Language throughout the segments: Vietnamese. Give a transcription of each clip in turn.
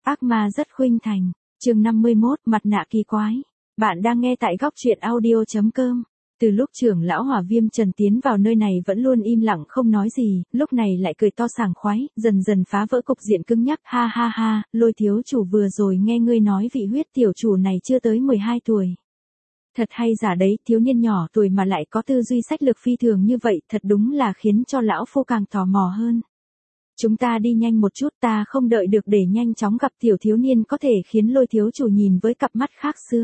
Ác ma rất khuynh thành. Chương 51, mặt nạ kỳ quái. Bạn đang nghe tại góc truyện audio.com. Từ lúc trưởng lão Hỏa Viêm Trần tiến vào nơi này vẫn luôn im lặng không nói gì, lúc này lại cười to sảng khoái, dần dần phá vỡ cục diện cứng nhắc. Ha ha ha, Lôi thiếu chủ vừa rồi nghe ngươi nói vị huyết tiểu chủ này chưa tới 12 tuổi. Thật hay giả đấy, thiếu niên nhỏ tuổi mà lại có tư duy sách lược phi thường như vậy, thật đúng là khiến cho lão phu càng tò mò hơn. Chúng ta đi nhanh một chút, ta không đợi được để nhanh chóng gặp tiểu thiếu niên có thể khiến Lôi thiếu chủ nhìn với cặp mắt khác xưa.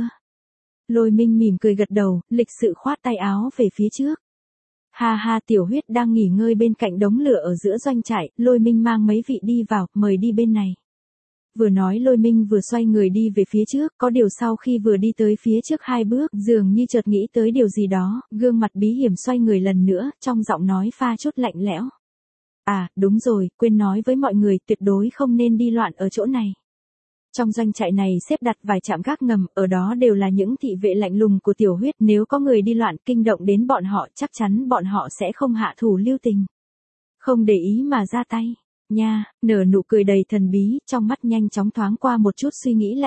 Lôi Minh mỉm cười gật đầu, lịch sự khoát tay áo về phía trước. Ha ha, tiểu huyết đang nghỉ ngơi bên cạnh đống lửa ở giữa doanh trại, Lôi Minh mang mấy vị đi vào, mời đi bên này. Vừa nói Lôi Minh vừa xoay người đi về phía trước, có điều sau khi vừa đi tới phía trước 2 bước, dường như chợt nghĩ tới điều gì đó, gương mặt bí hiểm xoay người lần nữa, trong giọng nói pha chút lạnh lẽo. À, đúng rồi, quên nói với mọi người, tuyệt đối không nên đi loạn ở chỗ này. Trong doanh trại này xếp đặt vài trạm gác ngầm, ở đó đều là những thị vệ lạnh lùng của tiểu huyết, nếu có người đi loạn kinh động đến bọn họ, chắc chắn bọn họ sẽ không hạ thủ lưu tình. Không để ý mà ra tay. Nha, nở nụ cười đầy thần bí, trong mắt nhanh chóng thoáng qua một chút suy nghĩ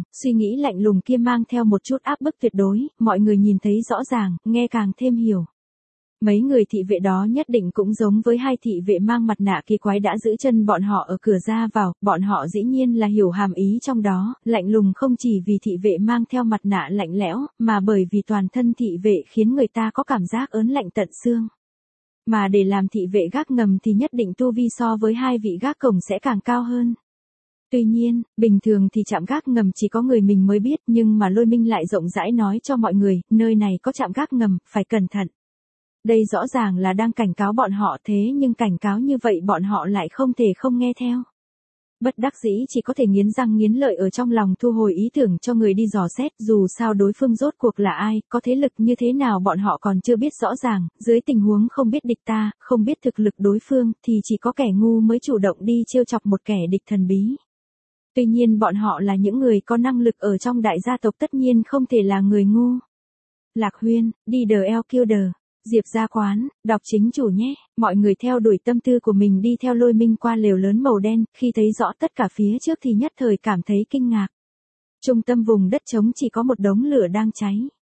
lạnh lùng kia mang theo một chút áp bức tuyệt đối, mọi người nhìn thấy rõ ràng, nghe càng thêm hiểu. Mấy người thị vệ đó nhất định cũng giống với 2 thị vệ mang mặt nạ kỳ quái đã giữ chân bọn họ ở cửa ra vào, bọn họ dĩ nhiên là hiểu hàm ý trong đó, lạnh lùng không chỉ vì thị vệ mang theo mặt nạ lạnh lẽo, mà bởi vì toàn thân thị vệ khiến người ta có cảm giác ớn lạnh tận xương. Mà để làm thị vệ gác ngầm thì nhất định tu vi so với 2 vị gác cổng sẽ càng cao hơn. Tuy nhiên, bình thường thì trạm gác ngầm chỉ có người mình mới biết, nhưng mà Lôi Minh lại rộng rãi nói cho mọi người, nơi này có trạm gác ngầm, phải cẩn thận. Đây rõ ràng là đang cảnh cáo bọn họ, thế nhưng cảnh cáo như vậy bọn họ lại không thể không nghe theo. Bất đắc dĩ chỉ có thể nghiến răng nghiến lợi ở trong lòng thu hồi ý tưởng cho người đi dò xét, dù sao đối phương rốt cuộc là ai, có thế lực như thế nào bọn họ còn chưa biết rõ ràng, dưới tình huống không biết địch ta, không biết thực lực đối phương, thì chỉ có kẻ ngu mới chủ động đi trêu chọc một kẻ địch thần bí. Tuy nhiên bọn họ là những người có năng lực ở trong đại gia tộc, tất nhiên không thể là người ngu. Lạc Huyên, đi đờ eo kiêu đờ. Diệp gia quán, đọc chính chủ nhé, mọi người theo đuổi tâm tư của mình đi theo Lôi Minh qua lều lớn màu đen, khi thấy rõ tất cả phía trước thì nhất thời cảm thấy kinh ngạc. Trung tâm vùng đất trống chỉ có một đống lửa đang cháy.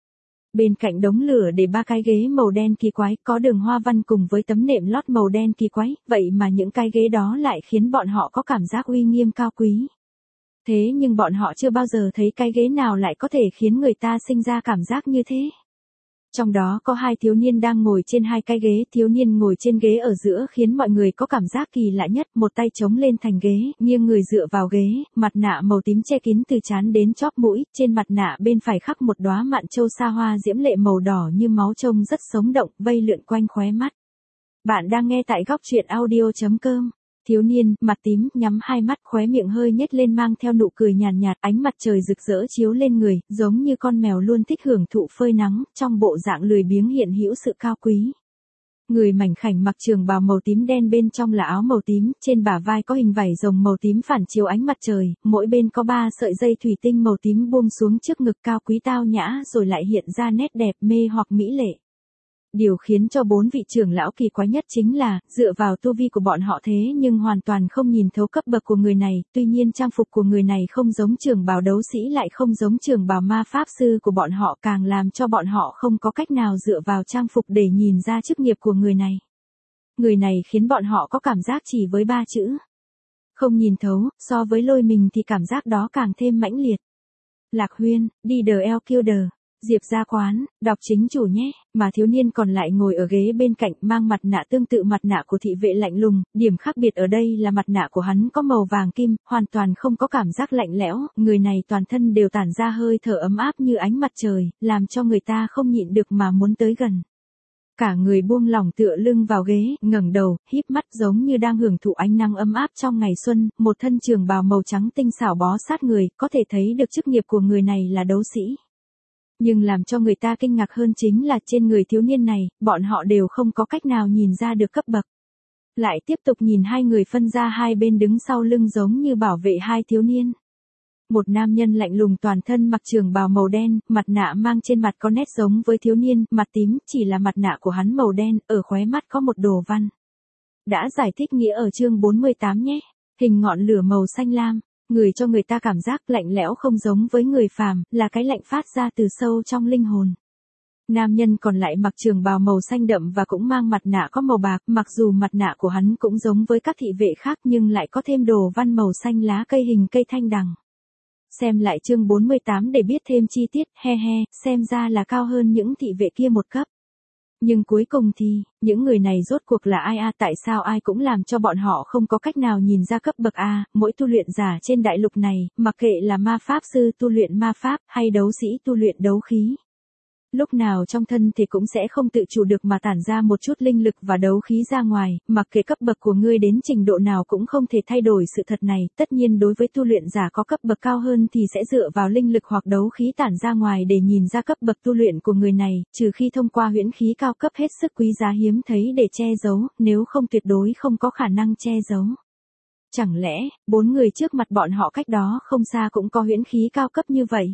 Bên cạnh đống lửa để 3 cái ghế màu đen kỳ quái, có đường hoa văn cùng với tấm nệm lót màu đen kỳ quái, vậy mà những cái ghế đó lại khiến bọn họ có cảm giác uy nghiêm cao quý. Thế nhưng bọn họ chưa bao giờ thấy cái ghế nào lại có thể khiến người ta sinh ra cảm giác như thế. Trong đó có 2 thiếu niên đang ngồi trên 2 cái ghế, thiếu niên ngồi trên ghế ở giữa khiến mọi người có cảm giác kỳ lạ nhất, một tay chống lên thành ghế, nghiêng người dựa vào ghế, mặt nạ màu tím che kín từ trán đến chóp mũi, trên mặt nạ bên phải khắc một đóa mạn châu sa hoa diễm lệ màu đỏ như máu, trông rất sống động, vây lượn quanh khóe mắt. Bạn đang nghe tại góc truyện audio.com. Thiếu niên, mặt tím, nhắm 2 mắt, khóe miệng hơi nhếch lên mang theo nụ cười nhàn nhạt, ánh mặt trời rực rỡ chiếu lên người, giống như con mèo luôn thích hưởng thụ phơi nắng, trong bộ dạng lười biếng hiện hữu sự cao quý. Người mảnh khảnh mặc trường bào màu tím đen, bên trong là áo màu tím, trên bả vai có hình vảy rồng màu tím phản chiếu ánh mặt trời, mỗi bên có 3 sợi dây thủy tinh màu tím buông xuống trước ngực, cao quý tao nhã rồi lại hiện ra nét đẹp mê hoặc mỹ lệ. Điều khiến cho 4 vị trưởng lão kỳ quái nhất chính là, dựa vào tu vi của bọn họ thế nhưng hoàn toàn không nhìn thấu cấp bậc của người này, tuy nhiên trang phục của người này không giống trường bào đấu sĩ lại không giống trường bào ma pháp sư của bọn họ, càng làm cho bọn họ không có cách nào dựa vào trang phục để nhìn ra chức nghiệp của người này. Người này khiến bọn họ có cảm giác chỉ với 3 chữ. Không nhìn thấu, so với Lôi mình thì cảm giác đó càng thêm mãnh liệt. Lạc Huyên, đi đờ eo kiêu đờ. Diệp gia quán, đọc chính chủ nhé, mà thiếu niên còn lại ngồi ở ghế bên cạnh mang mặt nạ tương tự mặt nạ của thị vệ lạnh lùng, điểm khác biệt ở đây là mặt nạ của hắn có màu vàng kim, hoàn toàn không có cảm giác lạnh lẽo, người này toàn thân đều tản ra hơi thở ấm áp như ánh mặt trời, làm cho người ta không nhịn được mà muốn tới gần. Cả người buông lỏng tựa lưng vào ghế, ngẩng đầu, híp mắt giống như đang hưởng thụ ánh nắng ấm áp trong ngày xuân, một thân trường bào màu trắng tinh xảo bó sát người, có thể thấy được chức nghiệp của người này là đấu sĩ. Nhưng làm cho người ta kinh ngạc hơn chính là trên người thiếu niên này, bọn họ đều không có cách nào nhìn ra được cấp bậc. Lại tiếp tục nhìn 2 người phân ra 2 bên đứng sau lưng giống như bảo vệ 2 thiếu niên. Một nam nhân lạnh lùng toàn thân mặc trường bào màu đen, mặt nạ mang trên mặt có nét giống với thiếu niên, mặt tím, chỉ là mặt nạ của hắn màu đen, ở khóe mắt có một đồ văn. Đã giải thích nghĩa ở chương 48 nhé. Hình ngọn lửa màu xanh lam. Người cho người ta cảm giác lạnh lẽo không giống với người phàm, là cái lạnh phát ra từ sâu trong linh hồn. Nam nhân còn lại mặc trường bào màu xanh đậm và cũng mang mặt nạ có màu bạc, mặc dù mặt nạ của hắn cũng giống với các thị vệ khác nhưng lại có thêm đồ văn màu xanh lá cây hình cây thanh đằng. Xem lại chương 48 để biết thêm chi tiết, xem ra là cao hơn những thị vệ kia một cấp. Nhưng cuối cùng thì, những người này rốt cuộc là ai tại sao ai cũng làm cho bọn họ không có cách nào nhìn ra cấp bậc A, mỗi tu luyện giả trên đại lục này, mặc kệ là ma pháp sư tu luyện ma pháp hay đấu sĩ tu luyện đấu khí. Lúc nào trong thân thể cũng sẽ không tự chủ được mà tản ra một chút linh lực và đấu khí ra ngoài, mặc kệ cấp bậc của ngươi đến trình độ nào cũng không thể thay đổi sự thật này, tất nhiên đối với tu luyện giả có cấp bậc cao hơn thì sẽ dựa vào linh lực hoặc đấu khí tản ra ngoài để nhìn ra cấp bậc tu luyện của người này, trừ khi thông qua huyễn khí cao cấp hết sức quý giá hiếm thấy để che giấu, nếu không tuyệt đối không có khả năng che giấu. Chẳng lẽ, 4 người trước mặt bọn họ cách đó không xa cũng có huyễn khí cao cấp như vậy?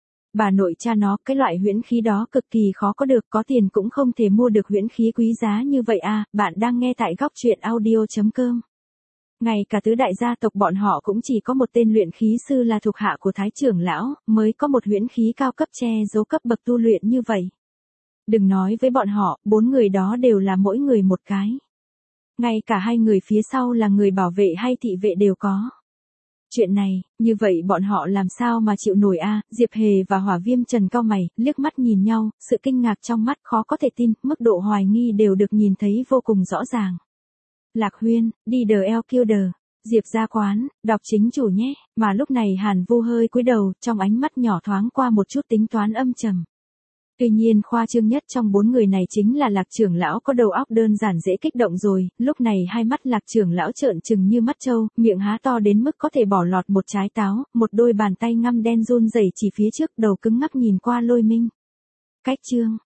Bà nội cha nó, cái loại huyễn khí đó cực kỳ khó có được, có tiền cũng không thể mua được huyễn khí quý giá như vậy à, bạn đang nghe tại góc truyện audio.com. Ngay cả tứ đại gia tộc bọn họ cũng chỉ có một tên luyện khí sư là thuộc hạ của Thái trưởng lão, mới có một huyễn khí cao cấp che giấu cấp bậc tu luyện như vậy. Đừng nói với bọn họ, 4 người đó đều là mỗi người một cái. Ngay cả 2 người phía sau là người bảo vệ hay thị vệ đều có. Chuyện này, như vậy bọn họ làm sao mà chịu nổi a? Diệp Hề và Hỏa Viêm Trần cau mày, liếc mắt nhìn nhau, sự kinh ngạc trong mắt khó có thể tin, mức độ hoài nghi đều được nhìn thấy vô cùng rõ ràng. Lạc Huyên, đi đờ eo kiêu đờ. Diệp gia quán, đọc chính chủ nhé, mà lúc này Hàn Vu hơi cúi đầu, trong ánh mắt nhỏ thoáng qua một chút tính toán âm trầm. Tuy nhiên khoa trương nhất trong 4 người này chính là Lạc trưởng lão có đầu óc đơn giản dễ kích động rồi, lúc này hai mắt Lạc trưởng lão trợn trừng như mắt trâu, miệng há to đến mức có thể bỏ lọt một trái táo, một đôi bàn tay ngăm đen run rẩy chỉ phía trước, đầu cứng ngắc nhìn qua Lôi Minh. Cách chương